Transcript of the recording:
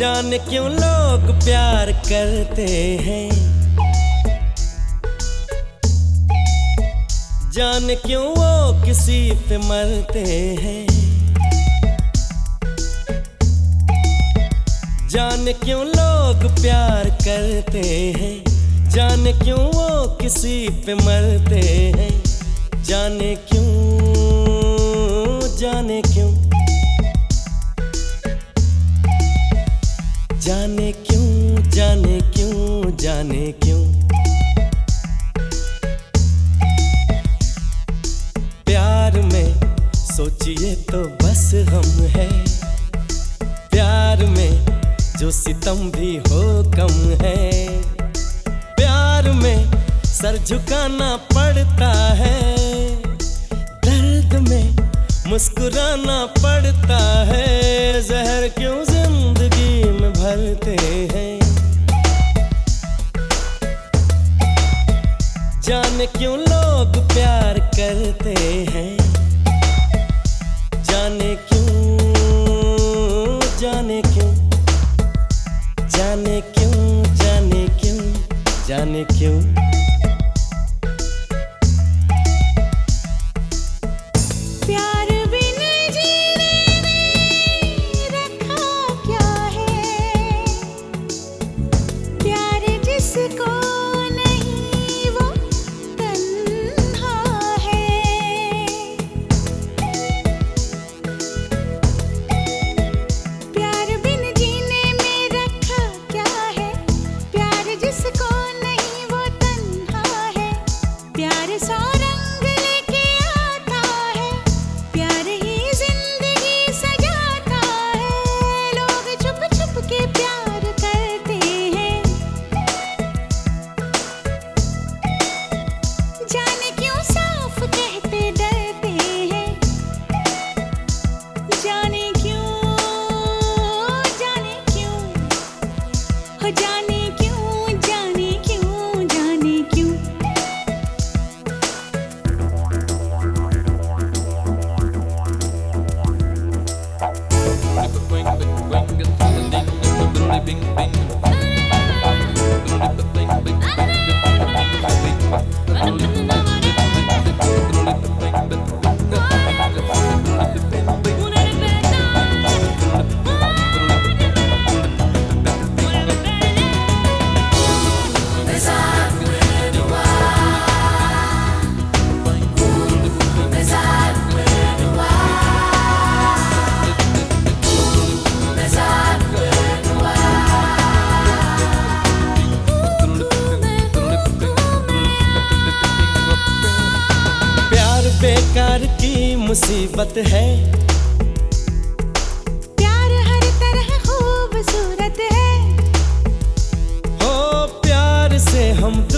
जाने क्यों लोग प्यार करते हैं, जाने क्यों वो किसी पे मरते हैं, जाने क्यों लोग प्यार करते हैं, जाने क्यों वो किसी पे मरते हैं, जाने क्यों, जाने क्यों, जाने क्यों, जाने क्यों, जाने क्यों। प्यार में सोचिए तो बस गम है, प्यार में जो सितम भी हो कम है, प्यार में सर झुकाना पड़ता है, दर्द में मुस्कुराना पड़ता है, जहर क्यों जिंदगी में भरते हैं, जाने क्यों लोग प्यार करते हैं, जाने क्यों, जाने क्यों, जाने क्यों, जाने क्यों, जाने क्यों। प्यार बिन जीने में रखा क्या है, प्यार जिसको नहीं वो तन्हा है, प्यार बिन जीने में रखा क्या है, प्यार जिसको नहीं वो तन्हा है, प्यार सौ रंग लेके आता है, प्यार ही जिंदगी सजाता है, लोग छुप छुप के प्यार करते हैं, जाने क्यों साफ कहते डरते हैं, जाने क्यों, जाने क्यों, हो जाने क्यों, जाने क्यों, जाने क्यों। बेकार की मुसीबत है, प्यार हर तरह खूबसूरत है, हो प्यार से हम